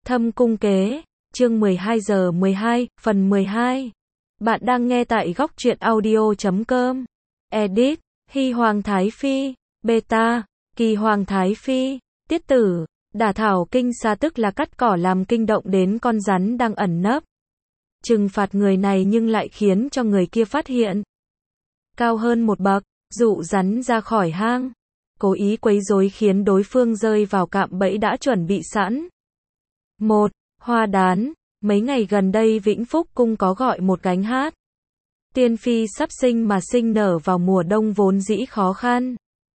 Thâm cung kế, chương 12 giờ 12, phần 12. Bạn đang nghe tại góc truyện audio.com. Edit, Hy Hoàng Thái Phi, Beta, Kỳ Hoàng Thái Phi, Tiết tử, đả thảo kinh xa tức là cắt cỏ làm kinh động đến con rắn đang ẩn nấp. Trừng phạt người này nhưng lại khiến cho người kia phát hiện. Cao hơn một bậc, dụ rắn ra khỏi hang. Cố ý quấy rối khiến đối phương rơi vào cạm bẫy đã chuẩn bị sẵn. 1. Hoa đán. Mấy ngày gần đây Vĩnh Phúc Cung có gọi một gánh hát. Tiên phi sắp sinh mà sinh nở vào mùa đông vốn dĩ khó khăn.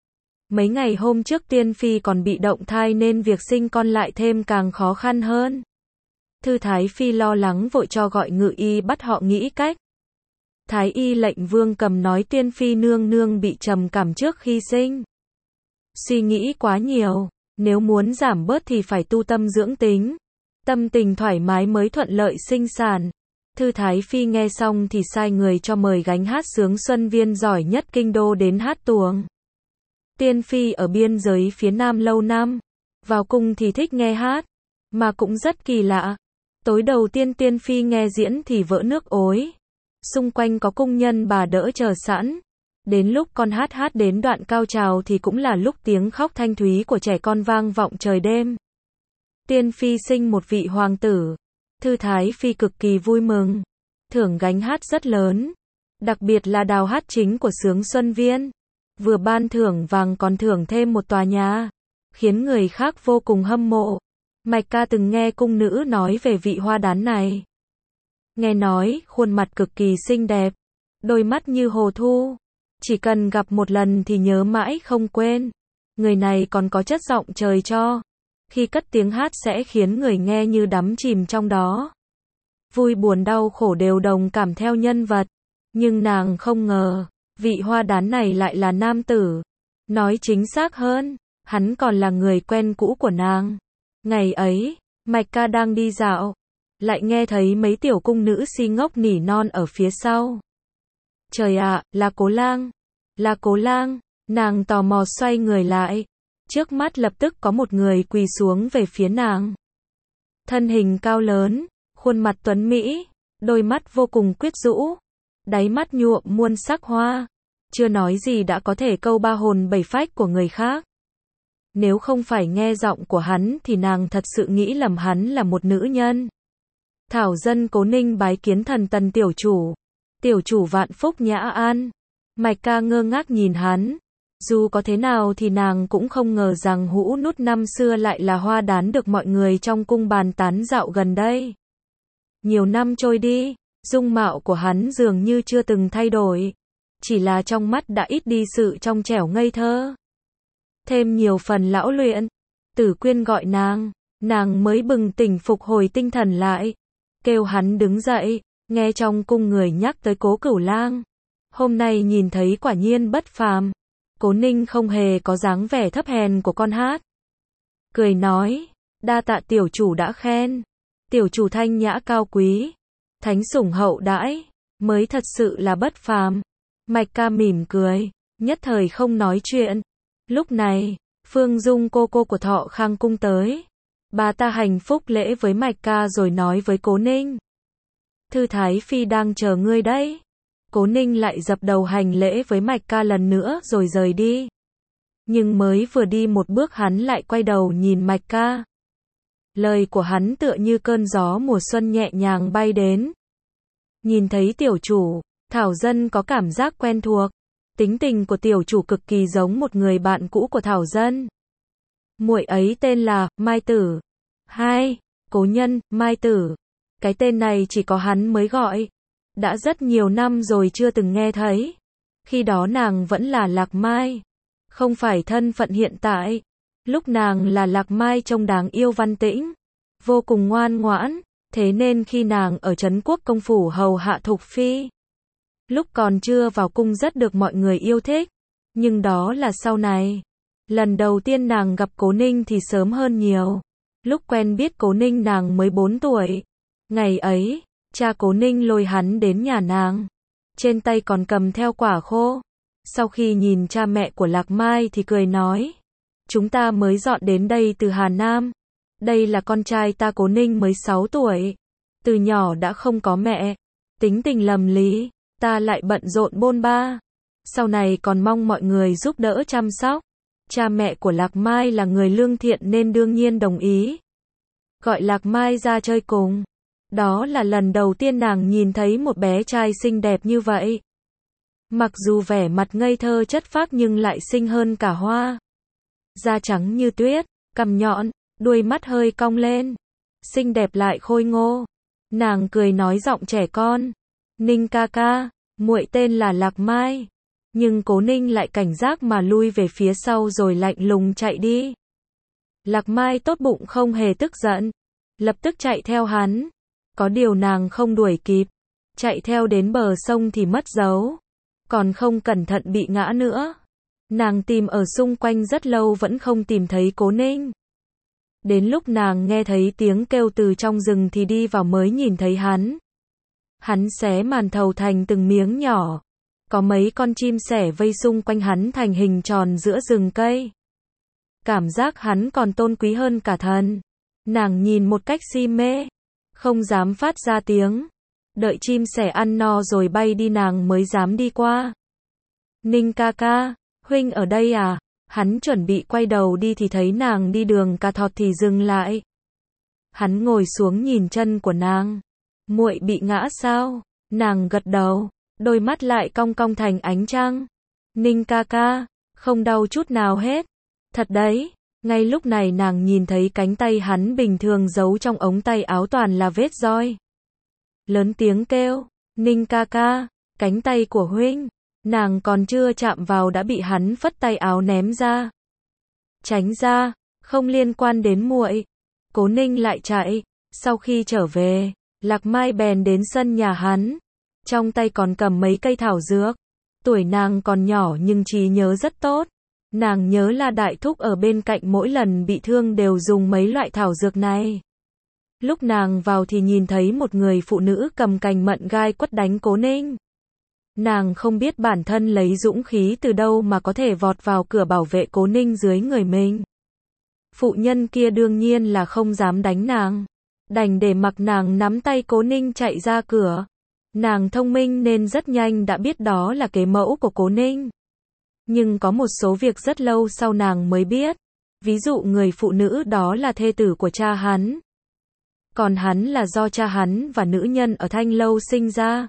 Mấy ngày hôm trước tiên phi còn bị động thai nên việc sinh con lại thêm càng khó khăn hơn. Thư Thái Phi lo lắng vội cho gọi ngự y bắt họ nghĩ cách. Thái y lệnh Vương Cầm nói tiên phi nương nương bị trầm cảm trước khi sinh. Suy nghĩ quá nhiều, nếu muốn giảm bớt thì phải tu tâm dưỡng tính. Tâm tình thoải mái mới thuận lợi sinh sản. Thư Thái Phi nghe xong thì sai người cho mời gánh hát sướng Xuân Viên giỏi nhất kinh đô đến hát tuồng. Tiên phi ở biên giới phía Nam lâu năm, vào cung thì thích nghe hát, mà cũng rất kỳ lạ. Tối đầu tiên tiên phi nghe diễn thì vỡ nước ối. Xung quanh có cung nhân bà đỡ chờ sẵn. Đến lúc con hát đến đoạn cao trào thì cũng là lúc tiếng khóc thanh thúy của trẻ con vang vọng trời đêm. Tiên phi sinh một vị hoàng tử. Thư Thái Phi cực kỳ vui mừng. Thưởng gánh hát rất lớn. Đặc biệt là đào hát chính của sướng Xuân Viên. Vừa ban thưởng vàng còn thưởng thêm một tòa nhà. Khiến người khác vô cùng hâm mộ. Mạch Ca từng nghe cung nữ nói về vị hoa đán này. Nghe nói, khuôn mặt cực kỳ xinh đẹp. Đôi mắt như hồ thu. Chỉ cần gặp một lần thì nhớ mãi không quên. Người này còn có chất giọng trời cho. Khi cất tiếng hát sẽ khiến người nghe như đắm chìm trong đó. Vui buồn đau khổ đều đồng cảm theo nhân vật. Nhưng nàng không ngờ, vị hoa đán này lại là nam tử. Nói chính xác hơn, hắn còn là người quen cũ của nàng. Ngày ấy, Mạch Ca đang đi dạo. Lại nghe thấy mấy tiểu cung nữ si ngốc nỉ non ở phía sau. Trời ạ, là Cố Lang. Là Cố Lang. Nàng tò mò xoay người lại. Trước mắt lập tức có một người quỳ xuống về phía nàng. Thân hình cao lớn, khuôn mặt tuấn mỹ, đôi mắt vô cùng quyến rũ, đáy mắt nhuộm muôn sắc hoa. Chưa nói gì đã có thể câu ba hồn bảy phách của người khác. Nếu không phải nghe giọng của hắn thì nàng thật sự nghĩ lầm hắn là một nữ nhân. Thảo dân Cố Ninh bái kiến thần Tần tiểu chủ. Tiểu chủ vạn phúc nhã an. Mạch Ca ngơ ngác nhìn hắn. Dù có thế nào thì nàng cũng không ngờ rằng Hũ Nút năm xưa lại là hoa đán được mọi người trong cung bàn tán dạo gần đây. Nhiều năm trôi đi, dung mạo của hắn dường như chưa từng thay đổi. Chỉ là trong mắt đã ít đi sự trong trẻo ngây thơ. Thêm nhiều phần lão luyện. Tử Quyên gọi nàng mới bừng tỉnh phục hồi tinh thần lại. Kêu hắn đứng dậy, nghe trong cung người nhắc tới Cố Cửu Lang. Hôm nay nhìn thấy quả nhiên bất phàm. Cố Ninh không hề có dáng vẻ thấp hèn của con hát. Cười nói, đa tạ tiểu chủ đã khen. Tiểu chủ thanh nhã cao quý, thánh sủng hậu đãi, mới thật sự là bất phàm. Mạch Ca mỉm cười, nhất thời không nói chuyện. Lúc này, Phương Dung cô của Thọ Khang cung tới. Bà ta hành phúc lễ với Mạch Ca rồi nói với Cố Ninh. Thư Thái Phi đang chờ ngươi đấy. Cố Ninh lại dập đầu hành lễ với Mạch Ca lần nữa rồi rời đi. Nhưng mới vừa đi một bước hắn lại quay đầu nhìn Mạch Ca. Lời của hắn tựa như cơn gió mùa xuân nhẹ nhàng bay đến. Nhìn thấy tiểu chủ, Thảo dân có cảm giác quen thuộc. Tính tình của tiểu chủ cực kỳ giống một người bạn cũ của Thảo dân. Muội ấy tên là Mai Tử. Hai, cố nhân, Mai Tử. Cái tên này chỉ có hắn mới gọi. Đã rất nhiều năm rồi chưa từng nghe thấy. Khi đó nàng vẫn là Lạc Mai. Không phải thân phận hiện tại. Lúc nàng là Lạc Mai trông đáng yêu văn tĩnh. Vô cùng ngoan ngoãn. Thế nên khi nàng ở Trấn Quốc công phủ hầu hạ Thục Phi. Lúc còn chưa vào cung rất được mọi người yêu thích. Nhưng đó là sau này. Lần đầu tiên nàng gặp Cố Ninh thì sớm hơn nhiều. Lúc quen biết Cố Ninh nàng mới 4 tuổi. Ngày ấy, cha Cố Ninh lôi hắn đến nhà nàng. Trên tay còn cầm theo quả khô. Sau khi nhìn cha mẹ của Lạc Mai thì cười nói. Chúng ta mới dọn đến đây từ Hà Nam. Đây là con trai ta Cố Ninh mới 6 tuổi. Từ nhỏ đã không có mẹ. Tính tình lầm lý. Ta lại bận rộn bôn ba. Sau này còn mong mọi người giúp đỡ chăm sóc. Cha mẹ của Lạc Mai là người lương thiện nên đương nhiên đồng ý. Gọi Lạc Mai ra chơi cùng. Đó là lần đầu tiên nàng nhìn thấy một bé trai xinh đẹp như vậy. Mặc dù vẻ mặt ngây thơ chất phác nhưng lại xinh hơn cả hoa. Da trắng như tuyết, cằm nhọn, đuôi mắt hơi cong lên. Xinh đẹp lại khôi ngô. Nàng cười nói giọng trẻ con. Ninh ca ca, muội tên là Lạc Mai. Nhưng Cố Ninh lại cảnh giác mà lui về phía sau rồi lạnh lùng chạy đi. Lạc Mai tốt bụng không hề tức giận. Lập tức chạy theo hắn. Có điều nàng không đuổi kịp. Chạy theo đến bờ sông thì mất dấu. Còn không cẩn thận bị ngã nữa. Nàng tìm ở xung quanh rất lâu vẫn không tìm thấy Cố Ninh. Đến lúc nàng nghe thấy tiếng kêu từ trong rừng thì đi vào mới nhìn thấy hắn. Hắn xé màn thầu thành từng miếng nhỏ. Có mấy con chim sẻ vây xung quanh hắn thành hình tròn giữa rừng cây. Cảm giác hắn còn tôn quý hơn cả thần. Nàng nhìn một cách si mê. Không dám phát ra tiếng. Đợi chim sẻ ăn no rồi bay đi nàng mới dám đi qua. Ninh ca ca, huynh ở đây à? Hắn chuẩn bị quay đầu đi thì thấy nàng đi đường cà thọt thì dừng lại. Hắn ngồi xuống nhìn chân của nàng. Muội bị ngã sao? Nàng gật đầu, đôi mắt lại cong cong thành ánh trăng. Ninh ca ca, không đau chút nào hết. Thật đấy. Ngay lúc này nàng nhìn thấy cánh tay hắn bình thường giấu trong ống tay áo toàn là vết roi. Lớn tiếng kêu, Ninh ca ca, cánh tay của huynh. Nàng còn chưa chạm vào đã bị hắn phất tay áo ném ra. Tránh ra, không liên quan đến muội. Cố Ninh lại chạy. Sau khi trở về, Lạc Mai bèn đến sân nhà hắn. Trong tay còn cầm mấy cây thảo dược. Tuổi nàng còn nhỏ nhưng trí nhớ rất tốt. Nàng nhớ là đại thúc ở bên cạnh mỗi lần bị thương đều dùng mấy loại thảo dược này. Lúc nàng vào thì nhìn thấy một người phụ nữ cầm cành mận gai quất đánh Cố Ninh. Nàng không biết bản thân lấy dũng khí từ đâu mà có thể vọt vào cửa bảo vệ Cố Ninh dưới người mình. Phụ nhân kia đương nhiên là không dám đánh nàng. Đành để mặc nàng nắm tay Cố Ninh chạy ra cửa. Nàng thông minh nên rất nhanh đã biết đó là kế mẫu của Cố Ninh. Nhưng có một số việc rất lâu sau nàng mới biết. Ví dụ người phụ nữ đó là thê tử của cha hắn. Còn hắn là do cha hắn và nữ nhân ở Thanh Lâu sinh ra.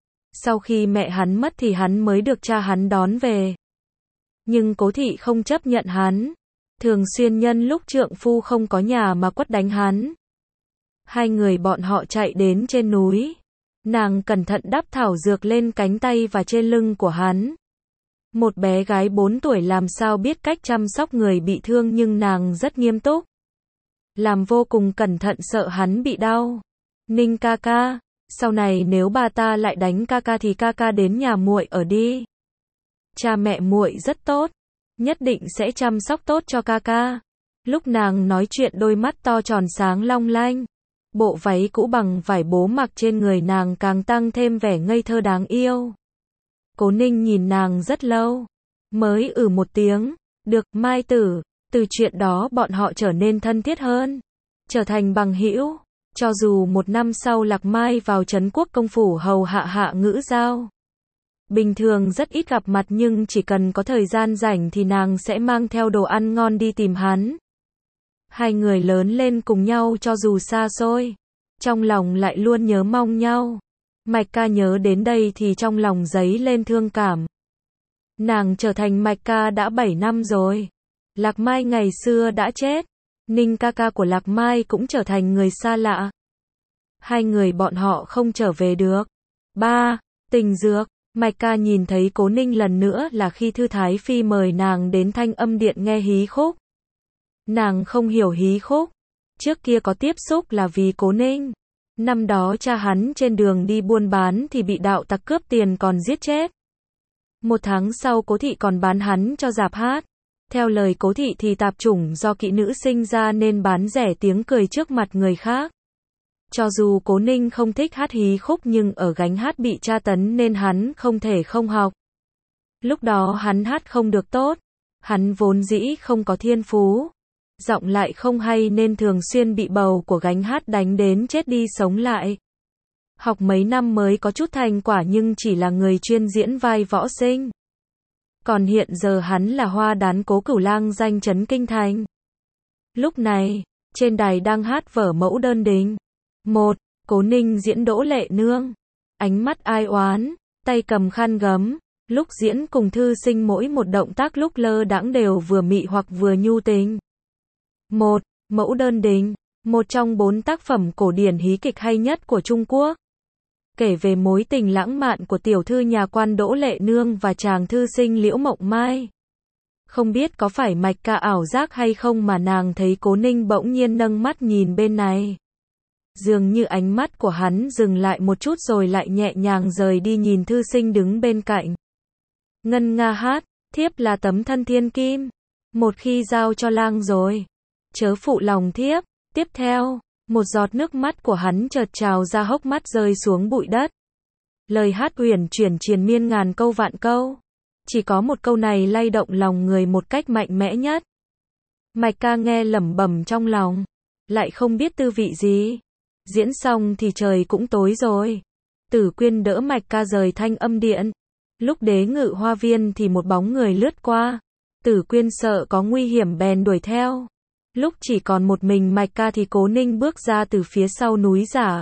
Sau khi mẹ hắn mất thì hắn mới được cha hắn đón về. Nhưng Cố thị không chấp nhận hắn. Thường xuyên nhân lúc trượng phu không có nhà mà quất đánh hắn. Hai người bọn họ chạy đến trên núi. Nàng cẩn thận đắp thảo dược lên cánh tay và trên lưng của hắn. Một bé gái 4 tuổi làm sao biết cách chăm sóc người bị thương nhưng nàng rất nghiêm túc. Làm vô cùng cẩn thận sợ hắn bị đau. Ninh ca ca, sau này nếu bà ta lại đánh ca ca thì ca ca đến nhà muội ở đi. Cha mẹ muội rất tốt, nhất định sẽ chăm sóc tốt cho ca ca. Lúc nàng nói chuyện đôi mắt to tròn sáng long lanh. Bộ váy cũ bằng vải bố mặc trên người nàng càng tăng thêm vẻ ngây thơ đáng yêu. Cố Ninh nhìn nàng rất lâu, mới một tiếng, được, Mai tử. Từ chuyện đó bọn họ trở nên thân thiết hơn, trở thành bằng hữu. Cho dù một năm sau Lạc Mai vào Trấn Quốc công phủ hầu hạ Hạ Ngữ Giao. Bình thường rất ít gặp mặt nhưng chỉ cần có thời gian rảnh thì nàng sẽ mang theo đồ ăn ngon đi tìm hắn. Hai người lớn lên cùng nhau cho dù xa xôi, trong lòng lại luôn nhớ mong nhau. Mạch ca nhớ đến đây thì trong lòng dấy lên thương cảm. Nàng trở thành Mạch ca đã 7 năm rồi. Lạc Mai ngày xưa đã chết. Ninh ca ca của Lạc Mai cũng trở thành người xa lạ. Hai người bọn họ không trở về được. 3. Tình dược. Mạch ca nhìn thấy Cố Ninh lần nữa là khi Thư Thái Phi mời nàng đến Thanh Âm Điện nghe hí khúc. Nàng không hiểu hí khúc. Trước kia có tiếp xúc là vì Cố Ninh. Năm đó cha hắn trên đường đi buôn bán thì bị đạo tặc cướp tiền còn giết chết. 1 tháng sau Cố thị còn bán hắn cho rạp hát. Theo lời Cố thị thì tạp chủng do kỹ nữ sinh ra nên bán rẻ tiếng cười trước mặt người khác. Cho dù Cố Ninh không thích hát hí khúc nhưng ở gánh hát bị tra tấn nên hắn không thể không học. Lúc đó hắn hát không được tốt. Hắn vốn dĩ không có thiên phú. giọng lại không hay nên thường xuyên bị bầu của gánh hát đánh đến chết đi sống lại. Học mấy năm mới có chút thành quả nhưng chỉ là người chuyên diễn vai võ sinh. Còn hiện giờ hắn là hoa đán Cố Cửu Lang danh chấn kinh thành. Lúc này, trên đài đang hát vở Mẫu Đơn Đình. Một, Cố Ninh diễn Đỗ Lệ Nương. Ánh mắt ai oán, tay cầm khăn gấm. Lúc diễn cùng thư sinh mỗi một động tác lúc lơ đãng đều vừa mị hoặc vừa nhu tình. Một, Mẫu Đơn Đình. Một trong 4 tác phẩm cổ điển hí kịch hay nhất của Trung Quốc. Kể về mối tình lãng mạn của tiểu thư nhà quan Đỗ Lệ Nương và chàng thư sinh Liễu Mộng Mai. Không biết có phải Mạch Ca ảo giác hay không mà nàng thấy Cố Ninh bỗng nhiên nâng mắt nhìn bên này. Dường như ánh mắt của hắn dừng lại một chút rồi lại nhẹ nhàng rời đi nhìn thư sinh đứng bên cạnh. Ngân nga hát, thiếp là tấm thân thiên kim. Một khi giao cho lang rồi, chớ phụ lòng thiếp. Tiếp theo, một giọt nước mắt của hắn chợt trào ra hốc mắt rơi xuống bụi đất. Lời hát uyển chuyển triền miên ngàn câu vạn câu. Chỉ có một câu này lay động lòng người một cách mạnh mẽ nhất. Mạch Ca nghe lẩm bẩm trong lòng, lại không biết tư vị gì. Diễn xong thì trời cũng tối rồi. Tử Quyên đỡ Mạch Ca rời Thanh Âm Điện. Lúc Đế Ngự Hoa Viên thì một bóng người lướt qua. Tử Quyên sợ có nguy hiểm bèn đuổi theo. Lúc chỉ còn một mình Mạch Ca thì Cố Ninh bước ra từ phía sau núi giả.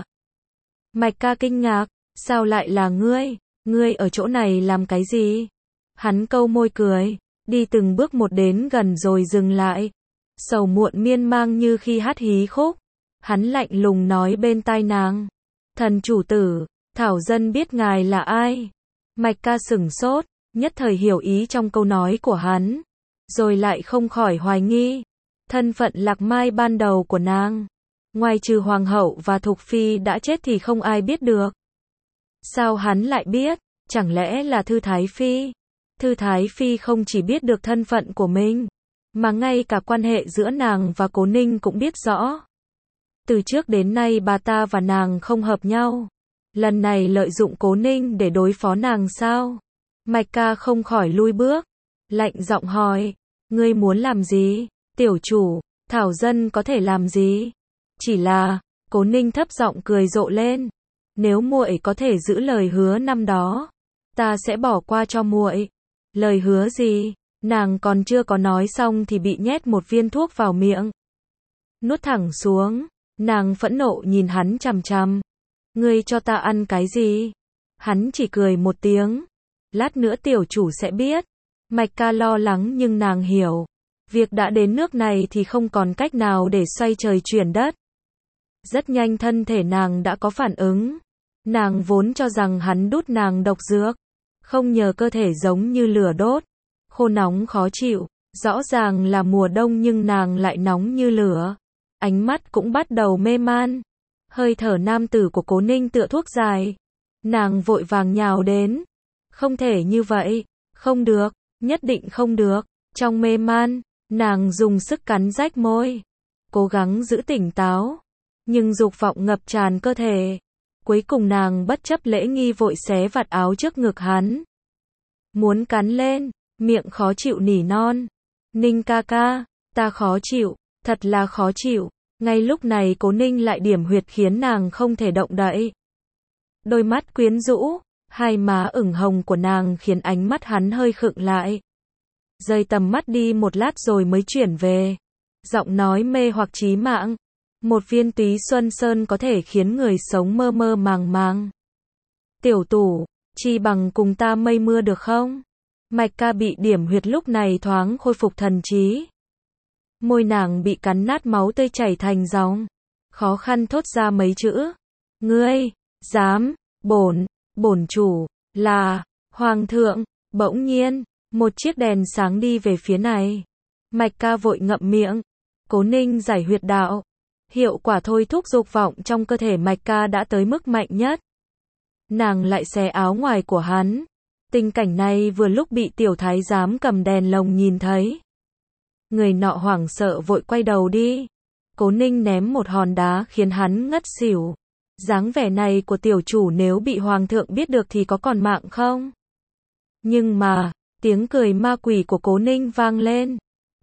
Mạch Ca kinh ngạc, sao lại là ngươi? Ngươi ở chỗ này làm cái gì? Hắn câu môi cười, đi từng bước một đến gần rồi dừng lại. Sầu muộn miên mang như khi hát hí khúc. Hắn lạnh lùng nói bên tai nàng. Thần chủ tử, thảo dân biết ngài là ai? Mạch Ca sửng sốt, nhất thời hiểu ý trong câu nói của hắn. Rồi lại không khỏi hoài nghi. Thân phận Lạc Mai ban đầu của nàng. Ngoài trừ Hoàng hậu và Thục Phi đã chết thì không ai biết được. Sao hắn lại biết? Chẳng lẽ là Thư Thái Phi? Thư Thái Phi không chỉ biết được thân phận của mình, mà ngay cả quan hệ giữa nàng và Cố Ninh cũng biết rõ. Từ trước đến nay bà ta và nàng không hợp nhau. Lần này lợi dụng Cố Ninh để đối phó nàng sao? Mạch Ca không khỏi lui bước. Lạnh giọng hỏi. Ngươi muốn làm gì? Tiểu chủ, thảo dân có thể làm gì? Chỉ là, Cố Ninh thấp giọng cười rộ lên. Nếu muội có thể giữ lời hứa năm đó, ta sẽ bỏ qua cho muội. Lời hứa gì? Nàng còn chưa có nói xong thì bị nhét một viên thuốc vào miệng. Nuốt thẳng xuống, nàng phẫn nộ nhìn hắn chằm chằm. Ngươi cho ta ăn cái gì? Hắn chỉ cười một tiếng. Lát nữa tiểu chủ sẽ biết. Mạch Ca lo lắng nhưng nàng hiểu. Việc đã đến nước này thì không còn cách nào để xoay trời chuyển đất. Rất nhanh thân thể nàng đã có phản ứng. Nàng vốn cho rằng hắn đút nàng độc dược. Không ngờ cơ thể giống như lửa đốt. Khô nóng khó chịu. Rõ ràng là mùa đông nhưng nàng lại nóng như lửa. Ánh mắt cũng bắt đầu mê man. Hơi thở nam tử của Cố Ninh tựa thuốc dài. Nàng vội vàng nhào đến. Không thể như vậy. Không được. Nhất định không được. Trong mê man, nàng dùng sức cắn rách môi. Cố gắng giữ tỉnh táo. Nhưng dục vọng ngập tràn cơ thể. Cuối cùng nàng bất chấp lễ nghi vội xé vạt áo trước ngực hắn. Muốn cắn lên, miệng khó chịu nỉ non. Ninh ca ca, ta khó chịu, thật là khó chịu. Ngay lúc này Cố Ninh lại điểm huyệt khiến nàng không thể động đậy. Đôi mắt quyến rũ, hai má ửng hồng của nàng khiến ánh mắt hắn hơi khựng lại. Rời tầm mắt đi một lát rồi mới chuyển về. Giọng nói mê hoặc chí mạng. Một viên túy xuân sơn có thể khiến người sống mơ mơ màng màng. Tiểu tủ, chi bằng cùng ta mây mưa được không? Mạch Ca bị điểm huyệt lúc này thoáng khôi phục thần trí. Môi nàng bị cắn nát máu tươi chảy thành dòng. Khó khăn thốt ra mấy chữ. Ngươi, dám, bổn chủ, là, hoàng thượng. Bỗng nhiên, một chiếc đèn sáng đi về phía này. Mạch Ca vội ngậm miệng. Cố Ninh giải huyệt đạo. Hiệu quả thôi thúc dục vọng trong cơ thể Mạch Ca đã tới mức mạnh nhất. Nàng lại xé áo ngoài của hắn. Tình cảnh này vừa lúc bị tiểu thái giám cầm đèn lồng nhìn thấy. Người nọ hoảng sợ vội quay đầu đi. Cố Ninh ném một hòn đá khiến hắn ngất xỉu. Dáng vẻ này của tiểu chủ nếu bị hoàng thượng biết được thì có còn mạng không? Nhưng mà, tiếng cười ma quỷ của Cố Ninh vang lên.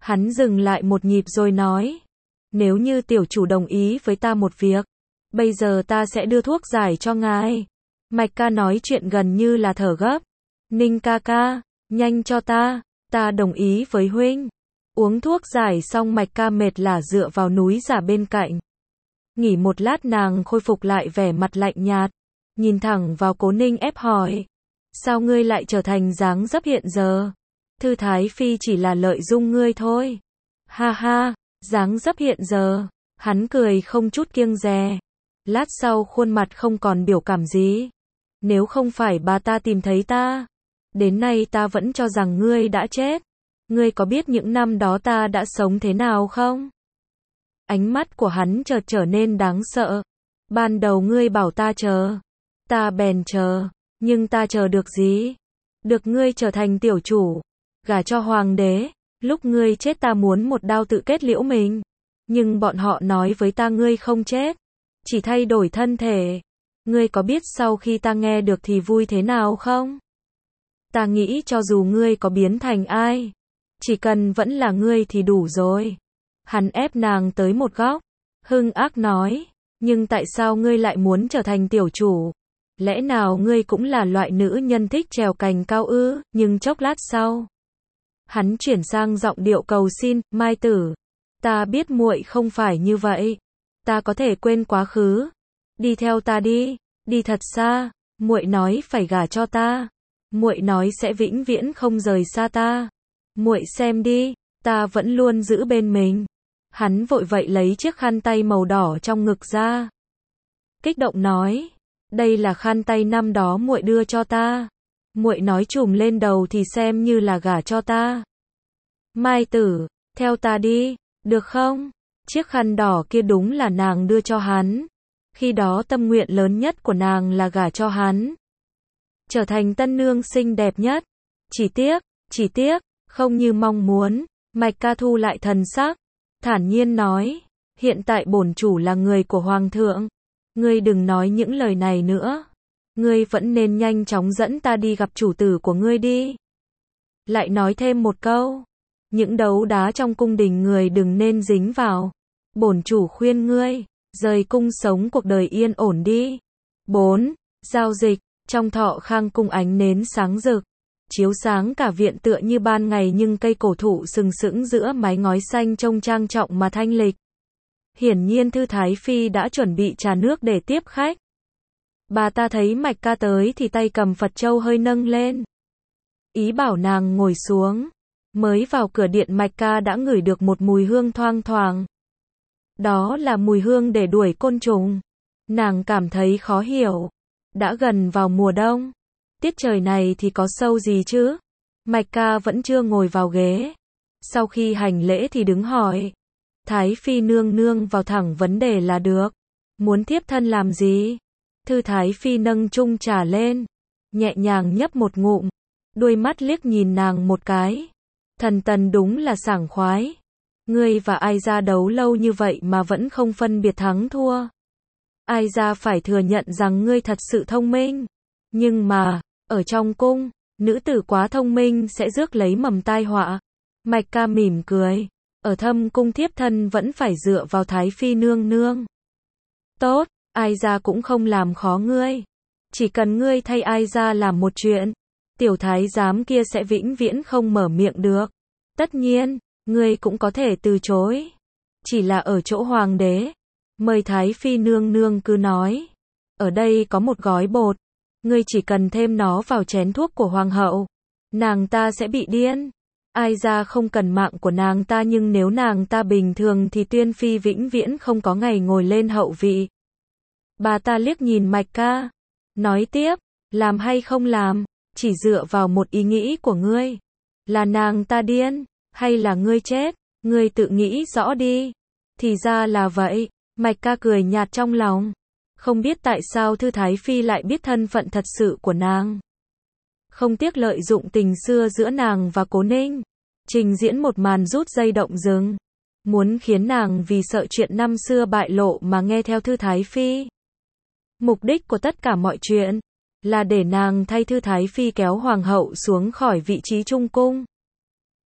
Hắn dừng lại một nhịp rồi nói, nếu như tiểu chủ đồng ý với ta một việc, bây giờ ta sẽ đưa thuốc giải cho ngài. Mạch ca nói chuyện gần như là thở gấp. Ninh ca ca, nhanh cho ta đồng ý với huynh. Uống thuốc giải xong Mạch ca mệt lả dựa vào núi giả bên cạnh. Nghỉ một lát nàng khôi phục lại vẻ mặt lạnh nhạt, nhìn thẳng vào Cố Ninh ép hỏi, sao ngươi lại trở thành dáng dấp hiện giờ? Thư Thái Phi chỉ là lợi dụng ngươi thôi. Ha ha, dáng dấp hiện giờ. Hắn cười không chút kiêng dè. Lát sau khuôn mặt không còn biểu cảm gì. Nếu không phải bà ta tìm thấy ta, đến nay ta vẫn cho rằng ngươi đã chết. Ngươi có biết những năm đó ta đã sống thế nào không? Ánh mắt của hắn chợt trở nên đáng sợ. Ban đầu ngươi bảo ta chờ, ta bèn chờ, nhưng ta chờ được gì? Được ngươi trở thành tiểu chủ, gả cho hoàng đế. Lúc ngươi chết ta muốn một đao tự kết liễu mình, nhưng bọn họ nói với ta ngươi không chết, chỉ thay đổi thân thể. Ngươi có biết sau khi ta nghe được thì vui thế nào không? Ta nghĩ cho dù ngươi có biến thành ai, chỉ cần vẫn là ngươi thì đủ rồi. Hắn ép nàng tới một góc, hung ác nói, nhưng tại sao ngươi lại muốn trở thành tiểu chủ? Lẽ nào ngươi cũng là loại nữ nhân thích trèo cành cao ư? Nhưng chốc lát sau, hắn chuyển sang giọng điệu cầu xin, Mai tử, ta biết muội không phải như vậy. Ta có thể quên quá khứ. Đi theo ta đi, đi thật xa. Muội nói phải gả cho ta. Muội nói sẽ vĩnh viễn không rời xa ta. Muội xem đi, ta vẫn luôn giữ bên mình. Hắn vội vậy lấy chiếc khăn tay màu đỏ trong ngực ra. Kích động nói, đây là khăn tay năm đó muội đưa cho ta. Muội nói trùm lên đầu thì xem như là gả cho ta. Mai tử, theo ta đi, được không? Chiếc khăn đỏ kia đúng là nàng đưa cho hắn. Khi đó tâm nguyện lớn nhất của nàng là gả cho hắn, trở thành tân nương xinh đẹp nhất. Chỉ tiếc, không như mong muốn. Mạch ca thu lại thần sắc, thản nhiên nói, hiện tại bổn chủ là người của hoàng thượng. Ngươi đừng nói những lời này nữa. Ngươi vẫn nên nhanh chóng dẫn ta đi gặp chủ tử của ngươi đi. Lại nói thêm một câu, những đấu đá trong cung đình người đừng nên dính vào. Bổn chủ khuyên ngươi, rời cung sống cuộc đời yên ổn đi. 4. Giao dịch. Trong Thọ Khang cung ánh nến sáng rực, chiếu sáng cả viện tựa như ban ngày, nhưng cây cổ thụ sừng sững giữa mái ngói xanh trông trang trọng mà thanh lịch. Hiển nhiên Thư Thái Phi đã chuẩn bị trà nước để tiếp khách. Bà ta thấy Mạch ca tới thì tay cầm Phật châu hơi nâng lên, ý bảo nàng ngồi xuống. Mới vào cửa điện Mạch ca đã ngửi được một mùi hương thoang thoảng. Đó là mùi hương để đuổi côn trùng. Nàng cảm thấy khó hiểu. Đã gần vào mùa đông, tiết trời này thì có sâu gì chứ? Mạch ca vẫn chưa ngồi vào ghế. Sau khi hành lễ thì đứng hỏi. Thái Phi nương nương vào thẳng vấn đề là được. Muốn thiếp thân làm gì? Thư Thái Phi nâng chung trà lên, nhẹ nhàng nhấp một ngụm, đôi mắt liếc nhìn nàng một cái. Thần tần đúng là sảng khoái. Ngươi và ai ra đấu lâu như vậy mà vẫn không phân biệt thắng thua. Ai ra phải thừa nhận rằng ngươi thật sự thông minh. Nhưng mà, ở trong cung, nữ tử quá thông minh sẽ rước lấy mầm tai họa. Mạch ca mỉm cười. Ở thâm cung thiếp thân vẫn phải dựa vào Thái Phi nương nương. Tốt, ai ra cũng không làm khó ngươi. Chỉ cần ngươi thay ai ra làm một chuyện, tiểu thái giám kia sẽ vĩnh viễn không mở miệng được. Tất nhiên, ngươi cũng có thể từ chối. Chỉ là ở chỗ hoàng đế. Mời Thái Phi nương nương cứ nói. Ở đây có một gói bột. Ngươi chỉ cần thêm nó vào chén thuốc của hoàng hậu. Nàng ta sẽ bị điên. Ai ra không cần mạng của nàng ta, nhưng nếu nàng ta bình thường thì Tuyên Phi vĩnh viễn không có ngày ngồi lên hậu vị. Bà ta liếc nhìn Mạch ca, nói tiếp, làm hay không làm, chỉ dựa vào một ý nghĩ của ngươi. Là nàng ta điên, hay là ngươi chết, ngươi tự nghĩ rõ đi. Thì ra là vậy. Mạch ca cười nhạt trong lòng. Không biết tại sao Thư Thái Phi lại biết thân phận thật sự của nàng. Không tiếc lợi dụng tình xưa giữa nàng và Cố Ninh, trình diễn một màn rút dây động rừng. Muốn khiến nàng vì sợ chuyện năm xưa bại lộ mà nghe theo Thư Thái Phi. Mục đích của tất cả mọi chuyện là để nàng thay Thư Thái Phi kéo hoàng hậu xuống khỏi vị trí trung cung.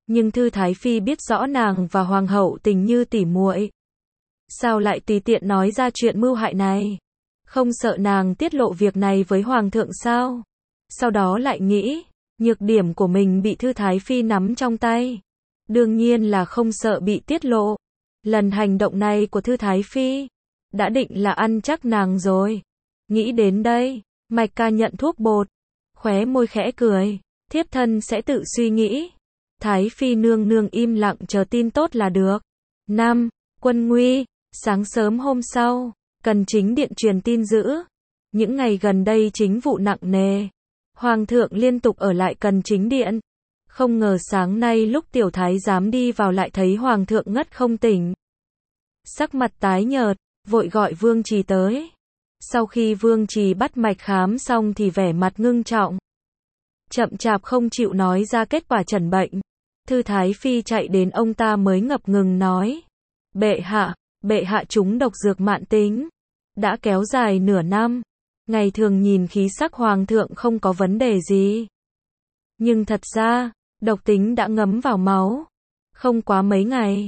Nhưng Thư Thái Phi biết rõ nàng và hoàng hậu tình như tỉ muội. Sao lại tùy tiện nói ra chuyện mưu hại này? Không sợ nàng tiết lộ việc này với hoàng thượng sao? Sau đó lại nghĩ, nhược điểm của mình bị Thư Thái Phi nắm trong tay. Đương nhiên là không sợ bị tiết lộ. Lần hành động này của Thư Thái Phi, đã định là ăn chắc nàng rồi. Nghĩ đến đây, Mạch Ca nhận thuốc bột, khóe môi khẽ cười, thiếp thân sẽ tự suy nghĩ. Thái Phi nương nương im lặng chờ tin tốt là được. 5. Quân nguy. Sáng sớm hôm sau, Cần Chính Điện truyền tin dữ. Những ngày gần đây chính vụ nặng nề. Hoàng thượng liên tục ở lại Cần Chính Điện. Không ngờ sáng nay lúc tiểu thái giám đi vào lại thấy hoàng thượng ngất không tỉnh. Sắc mặt tái nhợt, vội gọi Vương Trì tới. Sau khi Vương Trì bắt mạch khám xong thì vẻ mặt ngưng trọng. Chậm chạp không chịu nói ra kết quả chẩn bệnh. Thư Thái Phi chạy đến ông ta mới ngập ngừng nói. Bệ hạ trúng độc dược mạn tính. Đã kéo dài nửa năm. Ngày thường nhìn khí sắc hoàng thượng không có vấn đề gì. Nhưng thật ra, độc tính đã ngấm vào máu. Không quá mấy ngày,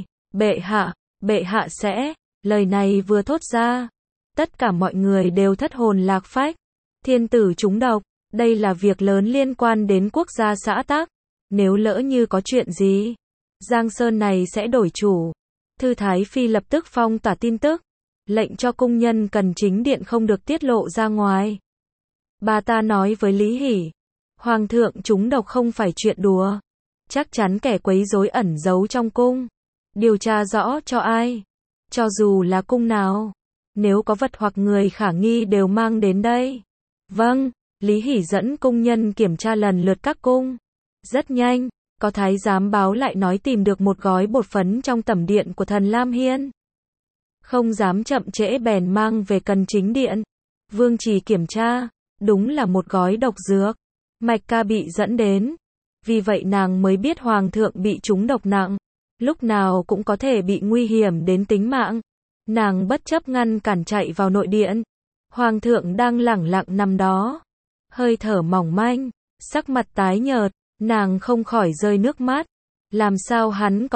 bệ hạ sẽ, lời này vừa thốt ra. Tất cả mọi người đều thất hồn lạc phách. Thiên tử trúng độc, đây là việc lớn liên quan đến quốc gia xã tắc. Nếu lỡ như có chuyện gì, Giang Sơn này sẽ đổi chủ. Thư Thái Phi lập tức phong tỏa tin tức, lệnh cho cung nhân Cần Chính Điện không được tiết lộ ra ngoài. Bà ta nói với Lý Hỉ, hoàng thượng trúng độc không phải chuyện đùa. Chắc chắn kẻ quấy rối ẩn giấu trong cung. Điều tra rõ cho ai, cho dù là cung nào. Nếu có vật hoặc người khả nghi đều mang đến đây. Vâng, Lý Hỉ dẫn cung nhân kiểm tra lần lượt các cung. Rất nhanh, có thái giám báo lại nói tìm được một gói bột phấn trong tẩm điện của thần Lam Hiên. Không dám chậm trễ bèn mang về Cần Chính Điện. Vương Trì kiểm tra, đúng là một gói độc dược. Mạch Ca bị dẫn đến. Vì vậy nàng mới biết hoàng thượng bị trúng độc nặng. Lúc nào cũng có thể bị nguy hiểm đến tính mạng. Nàng bất chấp ngăn cản chạy vào nội điện. Hoàng thượng đang lẳng lặng nằm đó. Hơi thở mỏng manh, sắc mặt tái nhợt, nàng không khỏi rơi nước mắt. Làm sao hắn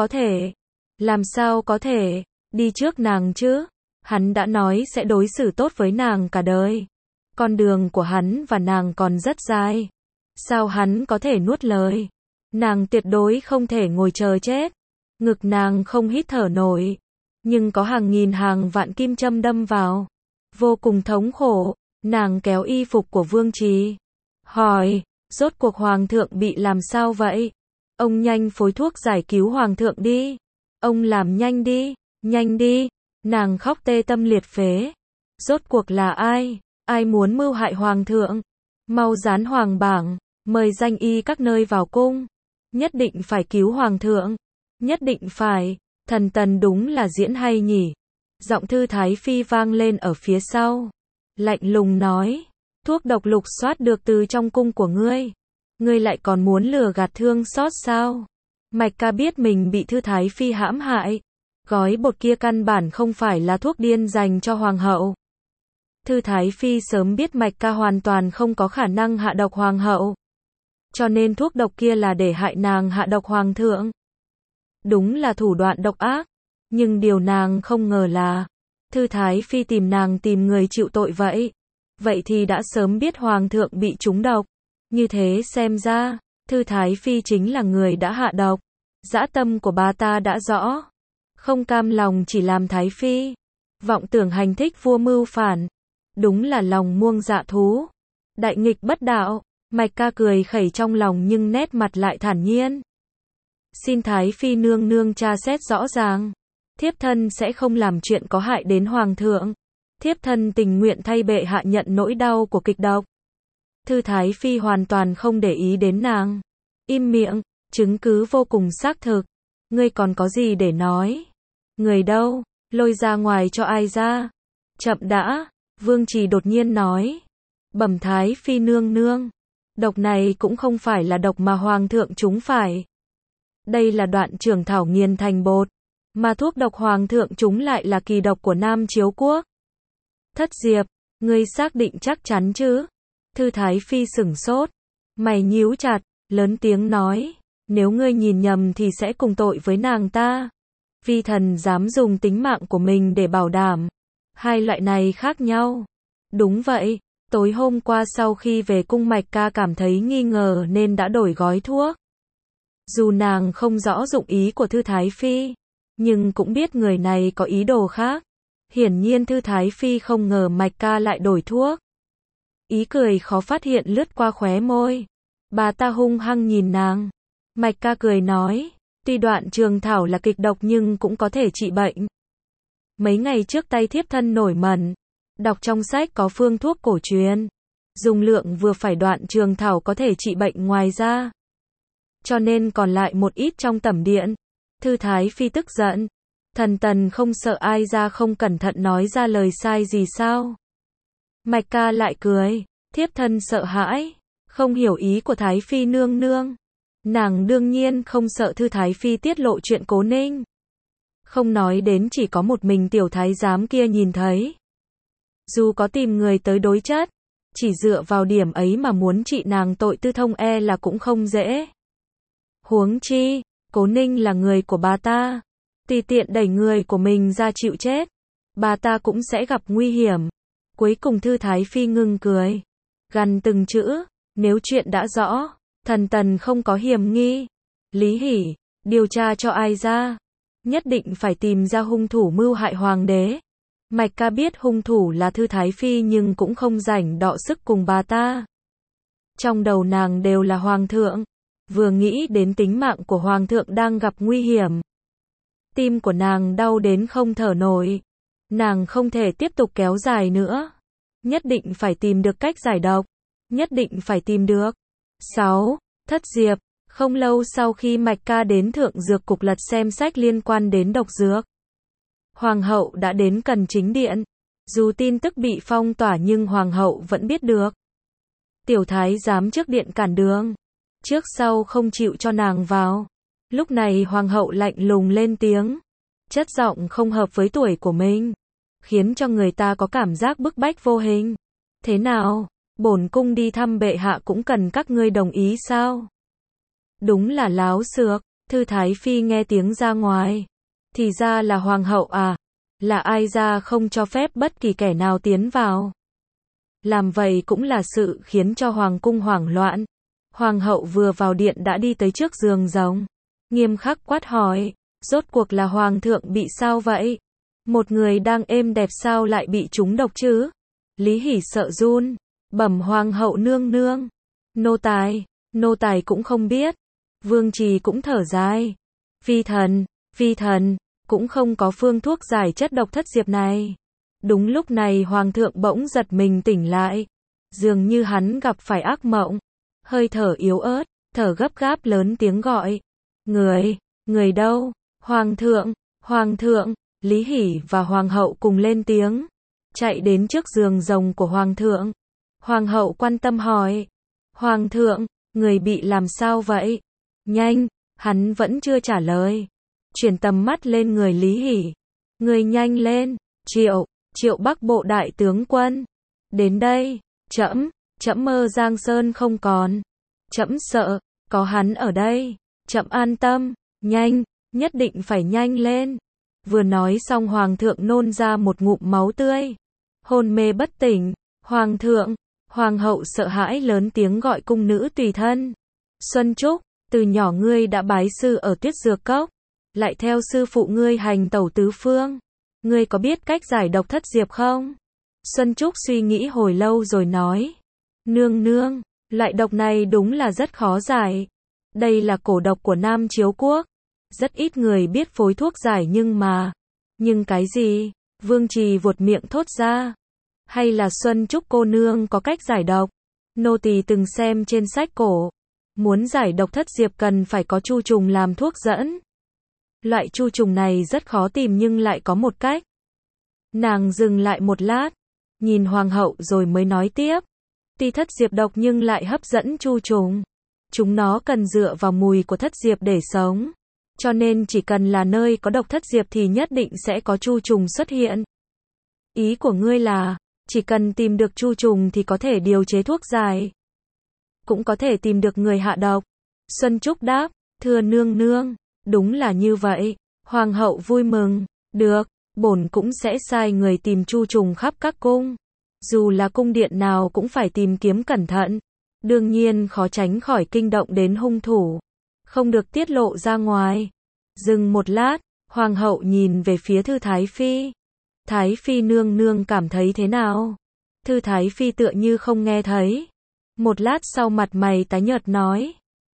có thể đi trước nàng chứ? Hắn đã nói sẽ đối xử tốt với nàng cả đời. Con đường của hắn và nàng còn rất dài. Sao hắn có thể nuốt lời? Nàng tuyệt đối không thể ngồi chờ chết. Ngực nàng không hít thở nổi. Nhưng có hàng nghìn hàng vạn kim châm đâm vào. Vô cùng thống khổ. Nàng kéo y phục của Vương Trì. Hỏi, rốt cuộc hoàng thượng bị làm sao vậy? Ông nhanh phối thuốc giải cứu hoàng thượng đi. Ông làm nhanh đi. Nàng khóc tê tâm liệt phế. Rốt cuộc là ai? Ai muốn mưu hại hoàng thượng? Mau dán hoàng bảng, mời danh y các nơi vào cung. Nhất định phải cứu hoàng thượng. Nhất định phải. Thần Tần đúng là diễn hay nhỉ? Giọng Thư Thái Phi vang lên ở phía sau. Lạnh lùng nói. Thuốc độc lục soát được từ trong cung của ngươi. Ngươi lại còn muốn lừa gạt thương xót sao? Mạch Ca biết mình bị Thư Thái Phi hãm hại. Gói bột kia căn bản không phải là thuốc điên dành cho hoàng hậu. Thư Thái Phi sớm biết Mạch Ca hoàn toàn không có khả năng hạ độc hoàng hậu. Cho nên thuốc độc kia là để hại nàng hạ độc hoàng thượng. Đúng là thủ đoạn độc ác. Nhưng điều nàng không ngờ là Thư Thái Phi tìm nàng tìm người chịu tội vậy. Vậy thì đã sớm biết hoàng thượng bị trúng độc. Như thế xem ra, Thư Thái Phi chính là người đã hạ độc. Dã tâm của bà ta đã rõ. Không cam lòng chỉ làm Thái Phi. Vọng tưởng hành thích vua mưu phản. Đúng là lòng muông dạ thú. Đại nghịch bất đạo. Mạch Ca cười khẩy trong lòng nhưng nét mặt lại thản nhiên. Xin Thái Phi nương nương tra xét rõ ràng. Thiếp thân sẽ không làm chuyện có hại đến hoàng thượng. Thiếp thân tình nguyện thay bệ hạ nhận nỗi đau của kịch độc. Thư Thái Phi hoàn toàn không để ý đến nàng. Im miệng, chứng cứ vô cùng xác thực. Ngươi còn có gì để nói? Người đâu? Lôi ra ngoài cho ai ra? Chậm đã, Vương Trì đột nhiên nói. Bẩm Thái Phi nương nương. Độc này cũng không phải là độc mà hoàng thượng trúng phải. Đây là đoạn trưởng thảo nghiền thành bột. Mà thuốc độc hoàng thượng trúng lại là kỳ độc của Nam Chiếu Quốc. Thất Diệp, ngươi xác định chắc chắn chứ? Thư Thái Phi sửng sốt. Mày nhíu chặt, lớn tiếng nói. Nếu ngươi nhìn nhầm thì sẽ cùng tội với nàng ta. Vi thần dám dùng tính mạng của mình để bảo đảm. Hai loại này khác nhau. Đúng vậy, tối hôm qua sau khi về cung Mạch Ca cảm thấy nghi ngờ nên đã đổi gói thuốc. Dù nàng không rõ dụng ý của Thư Thái Phi, nhưng cũng biết người này có ý đồ khác. Hiển nhiên Thư Thái Phi không ngờ Mạch Ca lại đổi thuốc. Ý cười khó phát hiện lướt qua khóe môi. Bà ta hung hăng nhìn nàng. Mạch Ca cười nói, tuy đoạn trường thảo là kịch độc nhưng cũng có thể trị bệnh. Mấy ngày trước tay thiếp thân nổi mẩn, đọc trong sách có phương thuốc cổ truyền. Dùng lượng vừa phải đoạn trường thảo có thể trị bệnh ngoài ra. Cho nên còn lại một ít trong tẩm điện. Thư Thái Phi tức giận. Thần tần không sợ ai ra không cẩn thận nói ra lời sai gì sao? Mạch Ca lại cười, thiếp thân sợ hãi, không hiểu ý của Thái Phi nương nương. Nàng đương nhiên không sợ Thư Thái Phi tiết lộ chuyện Cố Ninh. Không nói đến chỉ có một mình tiểu thái giám kia nhìn thấy. Dù có tìm người tới đối chất, chỉ dựa vào điểm ấy mà muốn trị nàng tội tư thông là cũng không dễ. Huống chi, Cố Ninh là người của bà ta. Tùy tiện đẩy người của mình ra chịu chết, bà ta cũng sẽ gặp nguy hiểm. Cuối cùng Thư Thái Phi ngưng cười, gằn từng chữ, nếu chuyện đã rõ, thần tần không có hiểm nghi. Lý Hỉ, điều tra cho ai ra, nhất định phải tìm ra hung thủ mưu hại hoàng đế. Mạch Ca biết hung thủ là Thư Thái Phi nhưng cũng không rảnh đọ sức cùng bà ta. Trong đầu nàng đều là hoàng thượng, vừa nghĩ đến tính mạng của hoàng thượng đang gặp nguy hiểm. Tim của nàng đau đến không thở nổi. Nàng không thể tiếp tục kéo dài nữa. Nhất định phải tìm được cách giải độc. Nhất định phải tìm được. 6. Thất Diệp. Không lâu sau khi Mạch Ca đến Thượng Dược Cục lật xem sách liên quan đến độc dược, Hoàng hậu đã đến Cần Chính Điện. Dù tin tức bị phong tỏa nhưng Hoàng hậu vẫn biết được. Tiểu thái giám trước điện cản đường, trước sau không chịu cho nàng vào. Lúc này Hoàng hậu lạnh lùng lên tiếng, chất giọng không hợp với tuổi của mình, khiến cho người ta có cảm giác bức bách vô hình. Thế nào, bổn cung đi thăm bệ hạ cũng cần các ngươi đồng ý sao? Đúng là láo xược. Thư Thái Phi nghe tiếng ra ngoài. Thì ra là Hoàng hậu à? Là ai ra không cho phép bất kỳ kẻ nào tiến vào? Làm vậy cũng là sự khiến cho Hoàng cung hoảng loạn. Hoàng hậu vừa vào điện đã đi tới trước giường rồng, nghiêm khắc quát hỏi, rốt cuộc là Hoàng thượng bị sao vậy? Một người đang êm đẹp sao lại bị trúng độc chứ? Lý Hỉ sợ run, bẩm Hoàng hậu nương nương. Nô tài cũng không biết. Vương Trì cũng thở dài. Vi thần, cũng không có phương thuốc giải chất độc thất diệp này. Đúng lúc này Hoàng thượng bỗng giật mình tỉnh lại. Dường như hắn gặp phải ác mộng. Hơi thở yếu ớt, thở gấp gáp lớn tiếng gọi. Người đâu? Hoàng thượng, Lý Hỉ và Hoàng hậu cùng lên tiếng. Chạy đến trước giường rồng của Hoàng thượng. Hoàng hậu quan tâm hỏi. Hoàng thượng, người bị làm sao vậy? Nhanh, hắn vẫn chưa trả lời. Chuyển tầm mắt lên người Lý Hỉ. Người nhanh lên, Triệu Bắc bộ đại tướng quân. Đến đây, trẫm mơ Giang Sơn không còn. Trẫm sợ, có hắn ở đây. Trẫm an tâm, nhanh, nhất định phải nhanh lên. Vừa nói xong Hoàng thượng nôn ra một ngụm máu tươi. Hôn mê bất tỉnh. Hoàng thượng, Hoàng hậu sợ hãi lớn tiếng gọi cung nữ tùy thân. Xuân Trúc, từ nhỏ ngươi đã bái sư ở Tuyết Dược Cốc, lại theo sư phụ ngươi hành tẩu tứ phương. Ngươi có biết cách giải độc thất diệp không? Xuân Trúc suy nghĩ hồi lâu rồi nói. Nương, loại độc này đúng là rất khó giải. Đây là cổ độc của Nam Chiếu Quốc. Rất ít người biết phối thuốc giải nhưng cái gì? Vương Trì vuột miệng thốt ra. Hay là Xuân Trúc cô nương có cách giải độc? Nô tỳ từng xem trên sách cổ. Muốn giải độc thất diệp cần phải có chu trùng làm thuốc dẫn. Loại chu trùng này rất khó tìm nhưng lại có một cách. Nàng dừng lại một lát, nhìn Hoàng hậu rồi mới nói tiếp. Tuy thất diệp độc nhưng lại hấp dẫn chu trùng. Chúng nó cần dựa vào mùi của thất diệp để sống. Cho nên chỉ cần là nơi có độc thất diệp thì nhất định sẽ có chu trùng xuất hiện. Ý của ngươi là, chỉ cần tìm được chu trùng thì có thể điều chế thuốc giải. Cũng có thể tìm được người hạ độc. Xuân Trúc đáp, Thưa nương nương, đúng là như vậy. Hoàng hậu vui mừng, được, bổn cũng sẽ sai người tìm chu trùng khắp các cung. Dù là cung điện nào cũng phải tìm kiếm cẩn thận. Đương nhiên khó tránh khỏi kinh động đến hung thủ. Không được tiết lộ ra ngoài. Dừng một lát, hoàng hậu nhìn về phía Thư Thái Phi. Thái Phi nương nương cảm thấy thế nào? Thư Thái Phi tựa như không nghe thấy. Một lát sau mặt mày tái nhợt nói.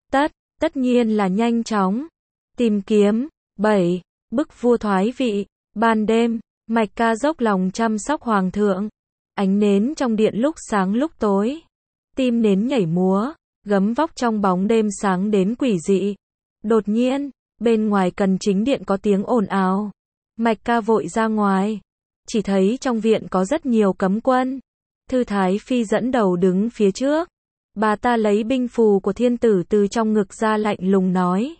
Tất nhiên là nhanh chóng. Tìm kiếm. 7. Bức vua thoái vị. Ban đêm, Mạch Ca dốc lòng chăm sóc hoàng thượng. Ánh nến trong điện lúc sáng lúc tối. Tim nến nhảy múa, gấm vóc trong bóng đêm sáng đến quỷ dị. Đột nhiên, bên ngoài cần chính điện có tiếng ồn ào. Mạch Ca vội ra ngoài. Chỉ thấy trong viện có rất nhiều cấm quân. Thư Thái Phi dẫn đầu đứng phía trước. Bà ta lấy binh phù của thiên tử từ trong ngực ra lạnh lùng nói.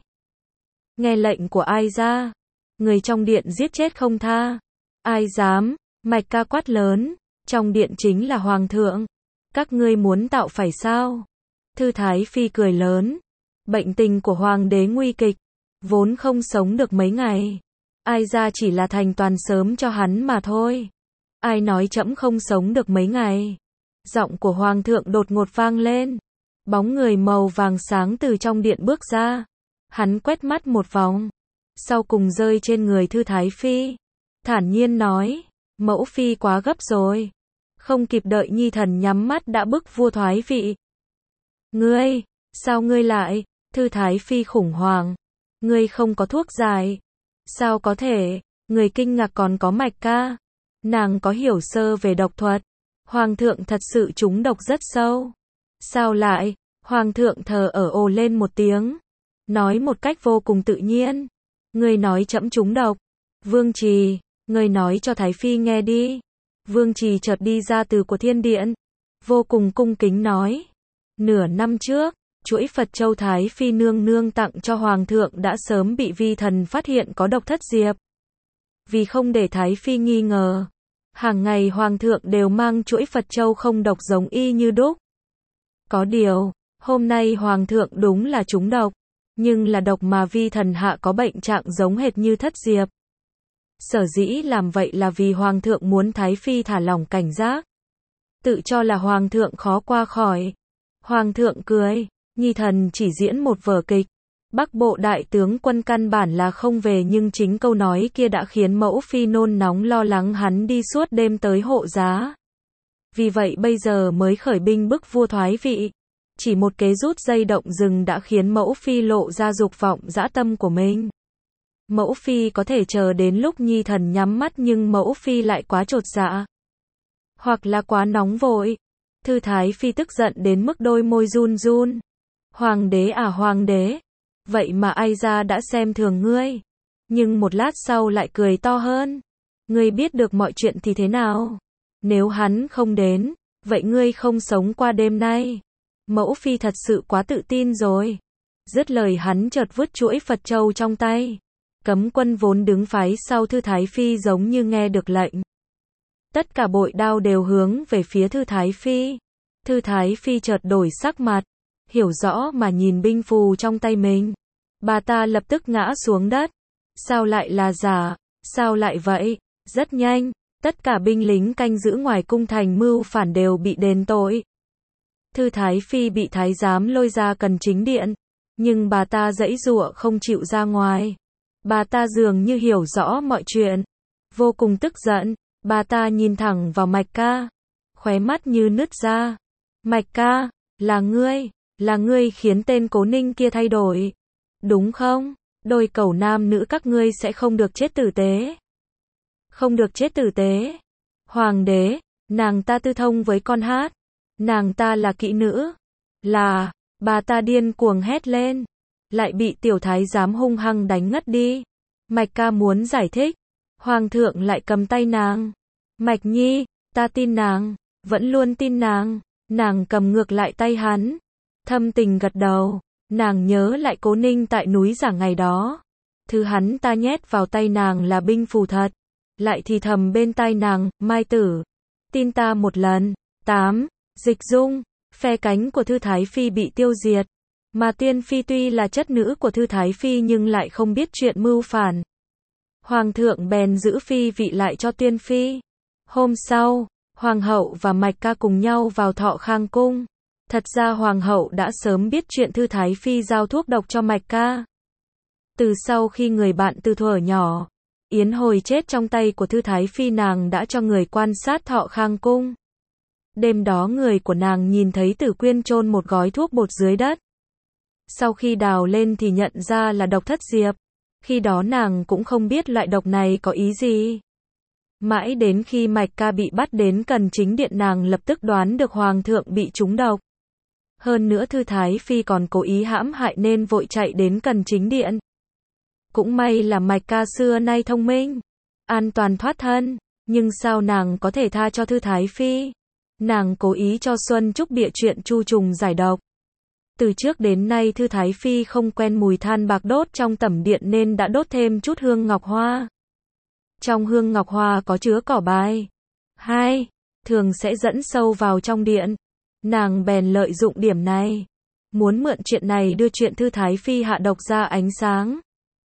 Nghe lệnh của ai ra? Người trong điện giết chết không tha. Ai dám? Mạch Ca quát lớn. Trong điện chính là hoàng thượng. Các ngươi muốn tạo phải sao? Thư Thái Phi cười lớn. Bệnh tình của hoàng đế nguy kịch. Vốn không sống được mấy ngày. Ai ra chỉ là thành toàn sớm cho hắn mà thôi. Ai nói trẫm không sống được mấy ngày? Giọng của hoàng thượng đột ngột vang lên. Bóng người màu vàng sáng từ trong điện bước ra. Hắn quét mắt một vòng. Sau cùng rơi trên người Thư Thái Phi. Thản nhiên nói. Mẫu phi quá gấp rồi. Không kịp đợi nhi thần nhắm mắt đã bức vua thoái vị. Ngươi, sao ngươi lại? Thư Thái Phi khủng hoảng. Ngươi không có thuốc giải. Sao có thể? Người kinh ngạc còn có Mạch Ca. Nàng có hiểu sơ về độc thuật. Hoàng thượng thật sự trúng độc rất sâu. Sao lại? Hoàng thượng thờ ở ồ lên một tiếng. Nói một cách vô cùng tự nhiên. Ngươi nói trẫm trúng độc. Vương Trì, ngươi nói cho Thái Phi nghe đi. Vương Trì chợt đi ra từ của thiên điện. Vô cùng cung kính nói. Nửa năm trước, chuỗi Phật Châu Thái Phi nương nương tặng cho Hoàng thượng đã sớm bị vi thần phát hiện có độc thất diệp. Vì không để Thái Phi nghi ngờ, hàng ngày Hoàng thượng đều mang chuỗi Phật Châu không độc giống y như đúc. Có điều, hôm nay Hoàng thượng đúng là trúng độc, nhưng là độc mà vi thần hạ có bệnh trạng giống hệt như thất diệp. Sở dĩ làm vậy là vì Hoàng thượng muốn Thái Phi thả lỏng cảnh giác. Tự cho là Hoàng thượng khó qua khỏi. Hoàng thượng cười, nhi thần chỉ diễn một vở kịch. Bắc bộ đại tướng quân căn bản là không về nhưng chính câu nói kia đã khiến mẫu phi nôn nóng lo lắng hắn đi suốt đêm tới hộ giá. Vì vậy bây giờ mới khởi binh bức vua thoái vị. Chỉ một kế rút dây động rừng đã khiến mẫu phi lộ ra dục vọng dã tâm của mình. Mẫu phi có thể chờ đến lúc nhi thần nhắm mắt nhưng mẫu phi lại quá chột dạ. Hoặc là quá nóng vội. Thư Thái Phi tức giận đến mức đôi môi run run. Hoàng đế à hoàng đế. Vậy mà ai ra đã xem thường ngươi. Nhưng một lát sau lại cười to hơn. Ngươi biết được mọi chuyện thì thế nào? Nếu hắn không đến, vậy ngươi không sống qua đêm nay. Mẫu phi thật sự quá tự tin rồi. Dứt lời hắn chợt vứt chuỗi Phật Châu trong tay. Cấm quân vốn đứng phái sau Thư Thái Phi giống như nghe được lệnh. Tất cả bội đao đều hướng về phía Thư Thái Phi. Thư Thái Phi chợt đổi sắc mặt. Hiểu rõ mà nhìn binh phù trong tay mình. Bà ta lập tức ngã xuống đất. Sao lại là giả? Sao lại vậy? Rất nhanh, tất cả binh lính canh giữ ngoài cung thành mưu phản đều bị đền tội. Thư Thái Phi bị thái giám lôi ra cần chính điện. Nhưng bà ta giãy giụa không chịu ra ngoài. Bà ta dường như hiểu rõ mọi chuyện. Vô cùng tức giận, bà ta nhìn thẳng vào Mạch Ca. Khóe mắt như nứt ra. Mạch Ca, là ngươi khiến tên Cố Ninh kia thay đổi. Đúng không? Đôi cẩu nam nữ các ngươi sẽ không được chết tử tế. Không được chết tử tế. Hoàng đế, nàng ta tư thông với con hát. Nàng ta là kỹ nữ. Bà ta điên cuồng hét lên. Lại bị tiểu thái giám hung hăng đánh ngất đi. Mạch Ca muốn giải thích. Hoàng thượng lại cầm tay nàng. Mạch Nhi, ta tin nàng. Vẫn luôn tin nàng. Nàng cầm ngược lại tay hắn. Thâm tình gật đầu. Nàng nhớ lại Cố Ninh tại núi Giảng ngày đó. Thứ hắn ta nhét vào tay nàng là binh phù thật. Lại thì thầm bên tai nàng, Mai tử. Tin ta một lần. 8. Dịch dung. Phe cánh của Thư Thái Phi bị tiêu diệt. Mà Tiên Phi tuy là chất nữ của Thư Thái Phi nhưng lại không biết chuyện mưu phản. Hoàng thượng bèn giữ phi vị lại cho Tiên Phi. Hôm sau, Hoàng hậu và Mạch Ca cùng nhau vào Thọ Khang cung. Thật ra Hoàng hậu đã sớm biết chuyện Thư Thái Phi giao thuốc độc cho Mạch Ca. Từ sau khi người bạn từ thuở nhỏ, Yến Hồi chết trong tay của Thư Thái Phi, nàng đã cho người quan sát Thọ Khang cung. Đêm đó người của nàng nhìn thấy Tử Quyên chôn một gói thuốc bột dưới đất. Sau khi đào lên thì nhận ra là độc thất diệp. Khi đó nàng cũng không biết loại độc này có ý gì. Mãi đến khi Mạch Ca bị bắt đến Cần Chính Điện, nàng lập tức đoán được Hoàng thượng bị trúng độc. Hơn nữa Thư Thái Phi còn cố ý hãm hại nên vội chạy đến Cần Chính Điện. Cũng may là Mạch Ca xưa nay thông minh, an toàn thoát thân. Nhưng sao nàng có thể tha cho Thư Thái Phi? Nàng cố ý cho Xuân Trúc bịa chuyện Chu Trùng giải độc. Từ trước đến nay Thư Thái Phi không quen mùi than bạc đốt trong tẩm điện nên đã đốt thêm chút hương ngọc hoa. Trong hương ngọc hoa có chứa cỏ bài. Thường sẽ dẫn sâu vào trong điện. Nàng bèn lợi dụng điểm này, muốn mượn chuyện này đưa chuyện Thư Thái Phi hạ độc ra ánh sáng.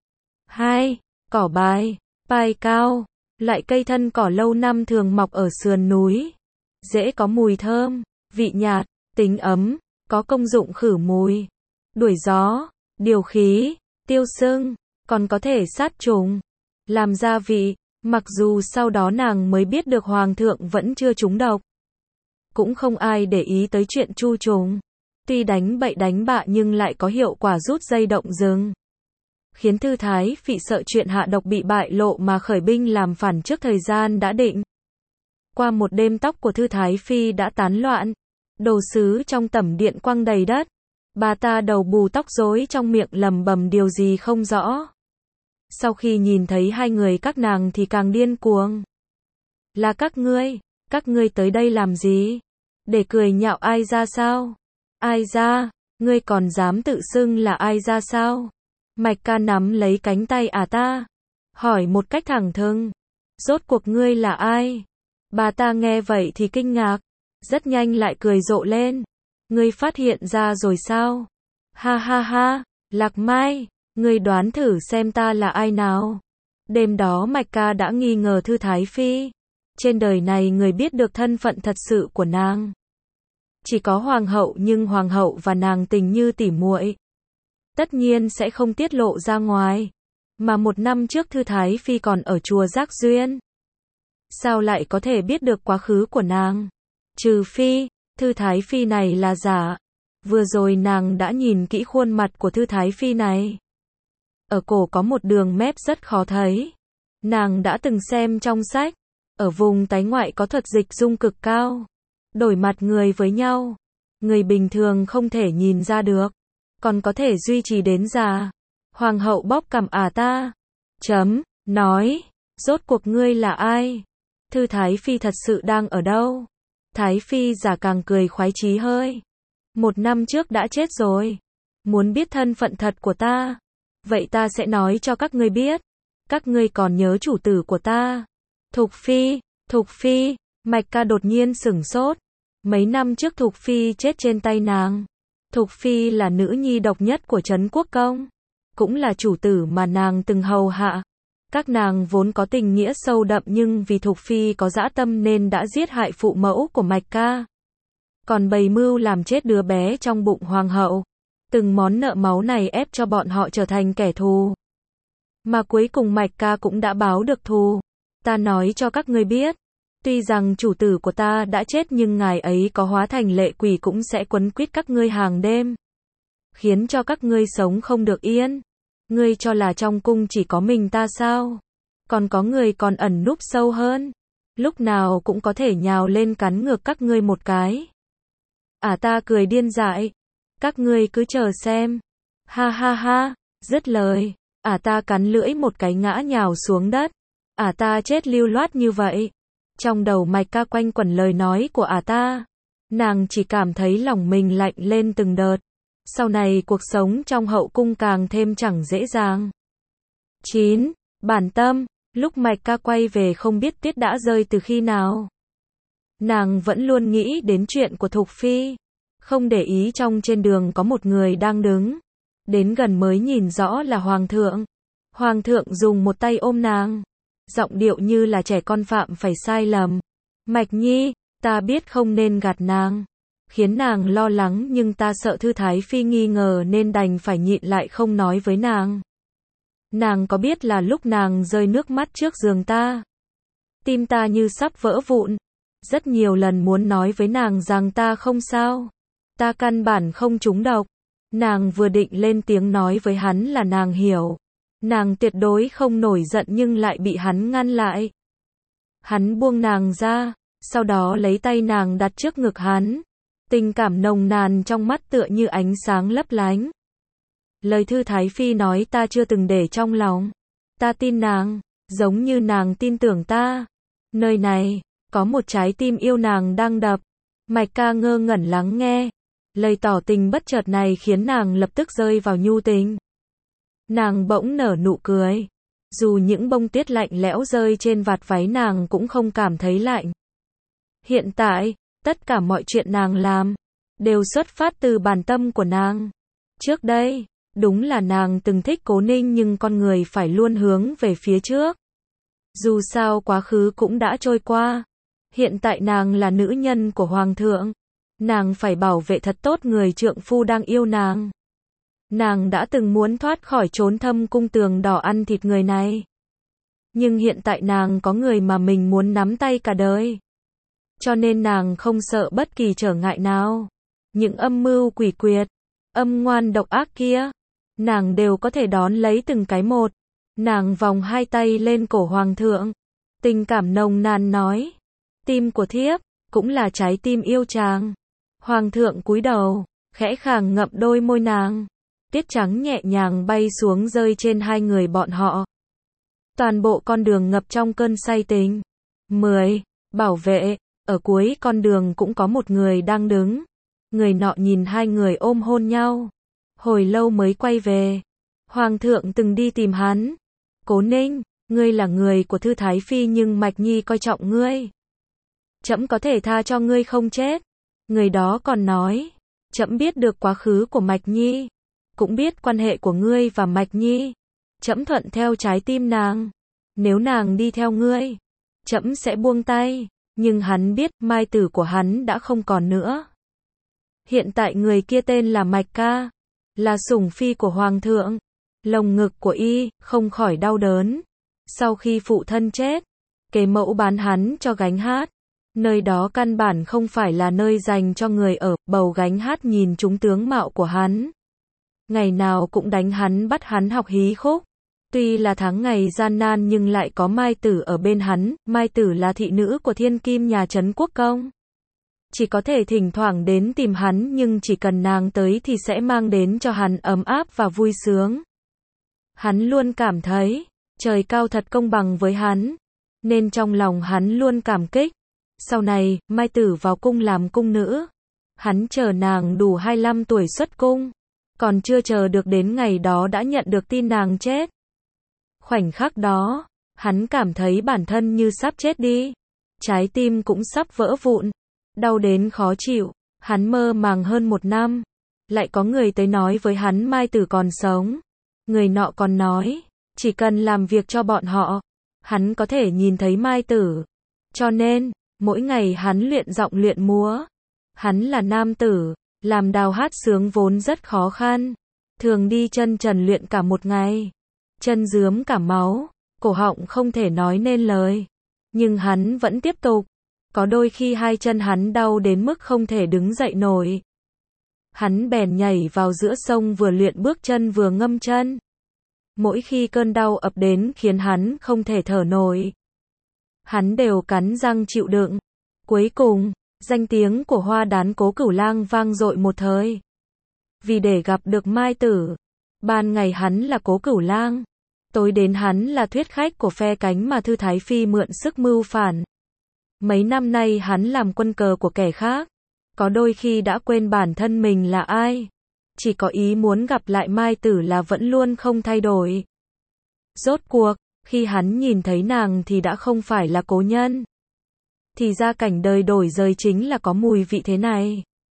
Cỏ bài, pai cao, loại cây thân cỏ lâu năm thường mọc ở sườn núi. Rễ có mùi thơm, vị nhạt, tính ấm, có công dụng khử mùi, đuổi gió, điều khí, tiêu sưng, còn có thể sát trùng, làm gia vị. Mặc dù sau đó nàng mới biết được Hoàng thượng vẫn chưa trúng độc. Cũng không ai để ý tới chuyện Chu Trùng. Tuy đánh bậy đánh bạ nhưng lại có hiệu quả rút dây động rừng. Khiến Thư Thái Phi sợ chuyện hạ độc bị bại lộ mà khởi binh làm phản trước thời gian đã định. Qua một đêm tóc của Thư Thái Phi đã tán loạn. Đồ sứ trong tẩm điện quăng đầy đất. Bà ta đầu bù tóc rối, trong miệng lầm bầm điều gì không rõ. Sau khi nhìn thấy hai người các nàng thì càng điên cuồng. Là các ngươi tới đây làm gì? Để cười nhạo ai ra sao? Ai ra? Ngươi còn dám tự xưng là ai ra sao? Mạch Ca nắm lấy cánh tay ta, hỏi một cách thẳng thừng. Rốt cuộc ngươi là ai? Bà ta nghe vậy thì kinh ngạc, rất nhanh lại cười rộ lên. Ngươi phát hiện ra rồi sao? Ha ha ha, Lạc Mai, ngươi đoán thử xem ta là ai nào? Đêm đó Mạch Ca đã nghi ngờ Thư Thái Phi. Trên đời này người biết được thân phận thật sự của nàng chỉ có Hoàng hậu, nhưng Hoàng hậu và nàng tình như tỉ muội, tất nhiên sẽ không tiết lộ ra ngoài. Mà một năm trước Thư Thái Phi còn ở chùa Giác Duyên, sao lại có thể biết được quá khứ của nàng? Trừ phi, Thư Thái Phi này là giả. Vừa rồi nàng đã nhìn kỹ khuôn mặt của Thư Thái Phi này. Ở cổ có một đường mép rất khó thấy. Nàng đã từng xem trong sách. Ở vùng tái ngoại có thuật dịch dung cực cao. Đổi mặt người với nhau. Người bình thường không thể nhìn ra được. Còn có thể duy trì đến già. Hoàng hậu bóp cằm ta. Nói. Rốt cuộc ngươi là ai? Thư Thái Phi thật sự đang ở đâu? Thái Phi giả càng cười khoái chí hơi. 1 năm trước đã chết rồi. Muốn biết thân phận thật của ta? Vậy ta sẽ nói cho các ngươi biết. Các ngươi còn nhớ chủ tử của ta? Thục Phi, Mạch Ca đột nhiên sửng sốt. Mấy năm trước Thục Phi chết trên tay nàng. Thục Phi là nữ nhi độc nhất của Trấn Quốc Công, cũng là chủ tử mà nàng từng hầu hạ. Các nàng vốn có tình nghĩa sâu đậm nhưng vì Thục Phi có dã tâm nên đã giết hại phụ mẫu của Mạch Ca. Còn bày mưu làm chết đứa bé trong bụng Hoàng hậu. Từng món nợ máu này ép cho bọn họ trở thành kẻ thù. Mà cuối cùng Mạch Ca cũng đã báo được thù. Ta nói cho các ngươi biết, tuy rằng chủ tử của ta đã chết nhưng ngài ấy có hóa thành lệ quỷ cũng sẽ quấn quýt các ngươi hàng đêm, khiến cho các ngươi sống không được yên. Ngươi cho là trong cung chỉ có mình ta sao? Còn có người còn ẩn núp sâu hơn, lúc nào cũng có thể nhào lên cắn ngược các ngươi một cái. Ta cười điên dại. Các ngươi cứ chờ xem. Ha ha ha, dứt lời. Ta cắn lưỡi một cái ngã nhào xuống đất. Ta chết lưu loát như vậy. Trong đầu Mạch Ca quanh quẩn lời nói của ta. Nàng chỉ cảm thấy lòng mình lạnh lên từng đợt. Sau này cuộc sống trong hậu cung càng thêm chẳng dễ dàng. 9. Bản tâm. Lúc Mạch Ca quay về không biết tuyết đã rơi từ khi nào. Nàng vẫn luôn nghĩ đến chuyện của Thục Phi. không để ý trong trên đường có một người đang đứng. Đến gần mới nhìn rõ là Hoàng thượng. Hoàng thượng dùng một tay ôm nàng. Giọng điệu như là trẻ con phạm phải sai lầm. Mạch Nhi, ta biết không nên gạt nàng. Khiến nàng lo lắng nhưng ta sợ Thư Thái Phi nghi ngờ nên đành phải nhịn lại không nói với nàng. Nàng có biết là lúc nàng rơi nước mắt trước giường ta, tim ta như sắp vỡ vụn. Rất nhiều lần muốn nói với nàng rằng ta không sao. Ta căn bản không trúng độc. Nàng vừa định lên tiếng nói với hắn là nàng hiểu. Nàng tuyệt đối không nổi giận nhưng lại bị hắn ngăn lại. Hắn buông nàng ra, sau đó lấy tay nàng đặt trước ngực hắn. Tình cảm nồng nàn trong mắt tựa như ánh sáng lấp lánh. Lời Thư Thái Phi nói ta chưa từng để trong lòng. Ta tin nàng, giống như nàng tin tưởng ta. Nơi này, có một trái tim yêu nàng đang đập. Mạch Ca ngơ ngẩn lắng nghe. Lời tỏ tình bất chợt này khiến nàng lập tức rơi vào nhu tình. Nàng bỗng nở nụ cười. Dù những bông tuyết lạnh lẽo rơi trên vạt váy nàng cũng không cảm thấy lạnh. Hiện tại, tất cả mọi chuyện nàng làm đều xuất phát từ bản tâm của nàng. Trước đây, đúng là nàng từng thích Cố Ninh nhưng con người phải luôn hướng về phía trước. Dù sao quá khứ cũng đã trôi qua. Hiện tại nàng là nữ nhân của Hoàng thượng. Nàng phải bảo vệ thật tốt người trượng phu đang yêu nàng. Nàng đã từng muốn thoát khỏi chốn thâm cung tường đỏ ăn thịt người này. Nhưng hiện tại nàng có người mà mình muốn nắm tay cả đời. Cho nên nàng không sợ bất kỳ trở ngại nào. Những âm mưu quỷ quyệt, âm ngoan độc ác kia, nàng đều có thể đón lấy từng cái một. Nàng vòng hai tay lên cổ Hoàng thượng. Tình cảm nồng nàn nói. Tim của thiếp, cũng là trái tim yêu chàng. Hoàng thượng cúi đầu, khẽ khàng ngậm đôi môi nàng. Tiết trắng nhẹ nhàng bay xuống rơi trên hai người bọn họ. Toàn bộ con đường ngập trong cơn say tình. 10. Bảo vệ. Ở cuối con đường cũng có một người đang đứng. Người nọ nhìn hai người ôm hôn nhau. Hồi lâu mới quay về. Hoàng thượng từng đi tìm hắn. Cố Ninh, ngươi là người của Thư Thái Phi nhưng Mạch Nhi coi trọng ngươi. Trẫm có thể tha cho ngươi không chết. Người đó còn nói, trẫm biết được quá khứ của Mạch Nhi. Cũng biết quan hệ của ngươi và Mạch Nhi. Trẫm thuận theo trái tim nàng. Nếu nàng đi theo ngươi, trẫm sẽ buông tay. Nhưng hắn biết mai tử của hắn đã không còn nữa. Hiện tại người kia tên là Mạch Ca, là sủng phi của Hoàng thượng. Lồng ngực của y không khỏi đau đớn. Sau khi phụ thân chết, kế mẫu bán hắn cho gánh hát. Nơi đó căn bản không phải là nơi dành cho người ở. Bầu gánh hát nhìn trúng tướng mạo của hắn. Ngày nào cũng đánh hắn bắt hắn học hí khúc. Tuy là tháng ngày gian nan nhưng lại có Mai Tử ở bên hắn. Mai Tử là thị nữ của thiên kim nhà Trấn Quốc Công. Chỉ có thể thỉnh thoảng đến tìm hắn nhưng chỉ cần nàng tới thì sẽ mang đến cho hắn ấm áp và vui sướng. Hắn luôn cảm thấy, trời cao thật công bằng với hắn. Nên trong lòng hắn luôn cảm kích. Sau này, Mai Tử vào cung làm cung nữ. Hắn chờ nàng đủ 25 tuổi xuất cung. Còn chưa chờ được đến ngày đó đã nhận được tin nàng chết. Khoảnh khắc đó, hắn cảm thấy bản thân như sắp chết đi. Trái tim cũng sắp vỡ vụn. Đau đến khó chịu. Hắn mơ màng hơn 1 năm. Lại có người tới nói với hắn Mai Tử còn sống. Người nọ còn nói, chỉ cần làm việc cho bọn họ, hắn có thể nhìn thấy Mai Tử. Cho nên, mỗi ngày hắn luyện giọng luyện múa. Hắn là nam tử, làm đào hát sướng vốn rất khó khăn. Thường đi chân trần luyện cả một ngày. Chân rướm cả máu, cổ họng không thể nói nên lời. Nhưng hắn vẫn tiếp tục. Có đôi khi hai chân hắn đau đến mức không thể đứng dậy nổi. Hắn bèn nhảy vào giữa sông vừa luyện bước chân vừa ngâm chân. Mỗi khi cơn đau ập đến khiến hắn không thể thở nổi, hắn đều cắn răng chịu đựng. Cuối cùng, danh tiếng của Hoa Đán Cố Cửu Lang vang dội một thời. Vì để gặp được Mai Tử, ban ngày hắn là Cố Cửu Lang, tối đến hắn là thuyết khách của phe cánh mà Thư Thái Phi mượn sức mưu phản. Mấy năm nay hắn làm quân cờ của kẻ khác, có đôi khi đã quên bản thân mình là ai. Chỉ có ý muốn gặp lại Mai Tử là vẫn luôn không thay đổi. Rốt cuộc, khi hắn nhìn thấy nàng thì đã không phải là cố nhân. Thì ra cảnh đời đổi rời chính là có mùi vị thế này.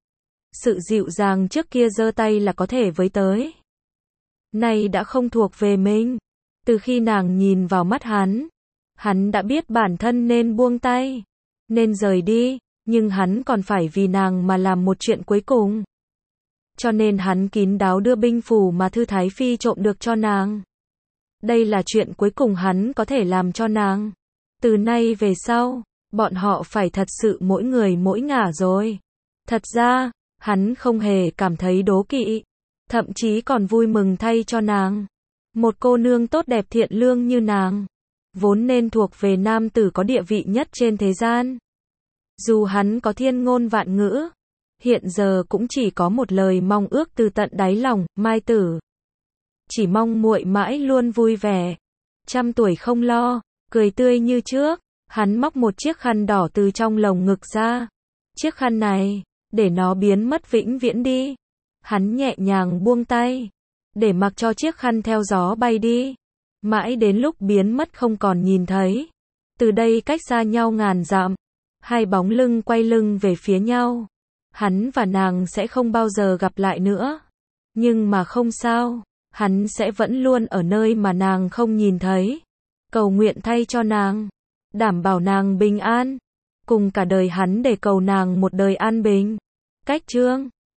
Sự dịu dàng trước kia giơ tay là có thể với tới, nay đã không thuộc về mình. Từ khi nàng nhìn vào mắt hắn đã biết bản thân nên buông tay, nên rời đi, nhưng hắn còn phải vì nàng mà làm một chuyện cuối cùng. Cho nên hắn kín đáo đưa binh phù mà Thư Thái Phi trộm được cho nàng. Đây là chuyện cuối cùng hắn có thể làm cho nàng. Từ nay về sau, bọn họ phải thật sự mỗi người mỗi ngả rồi. Thật ra, hắn không hề cảm thấy đố kỵ, thậm chí còn vui mừng thay cho nàng. Một cô nương tốt đẹp thiện lương như nàng, vốn nên thuộc về nam tử có địa vị nhất trên thế gian. Dù hắn có thiên ngôn vạn ngữ, hiện giờ cũng chỉ có một lời mong ước từ tận đáy lòng, Mai tử. Chỉ mong muội mãi luôn vui vẻ, trăm tuổi không lo, cười tươi như trước. Hắn móc một chiếc khăn đỏ từ trong lồng ngực ra. Chiếc khăn này, để nó biến mất vĩnh viễn đi. Hắn nhẹ nhàng buông tay, để mặc cho chiếc khăn theo gió bay đi. Mãi đến lúc biến mất không còn nhìn thấy. Từ đây cách xa nhau ngàn dặm, hai bóng lưng quay lưng về phía nhau. Hắn và nàng sẽ không bao giờ gặp lại nữa. Nhưng mà không sao, hắn sẽ vẫn luôn ở nơi mà nàng không nhìn thấy. Cầu nguyện thay cho nàng, đảm bảo nàng bình an, cùng cả đời hắn để cầu nàng một đời an bình. Cách chương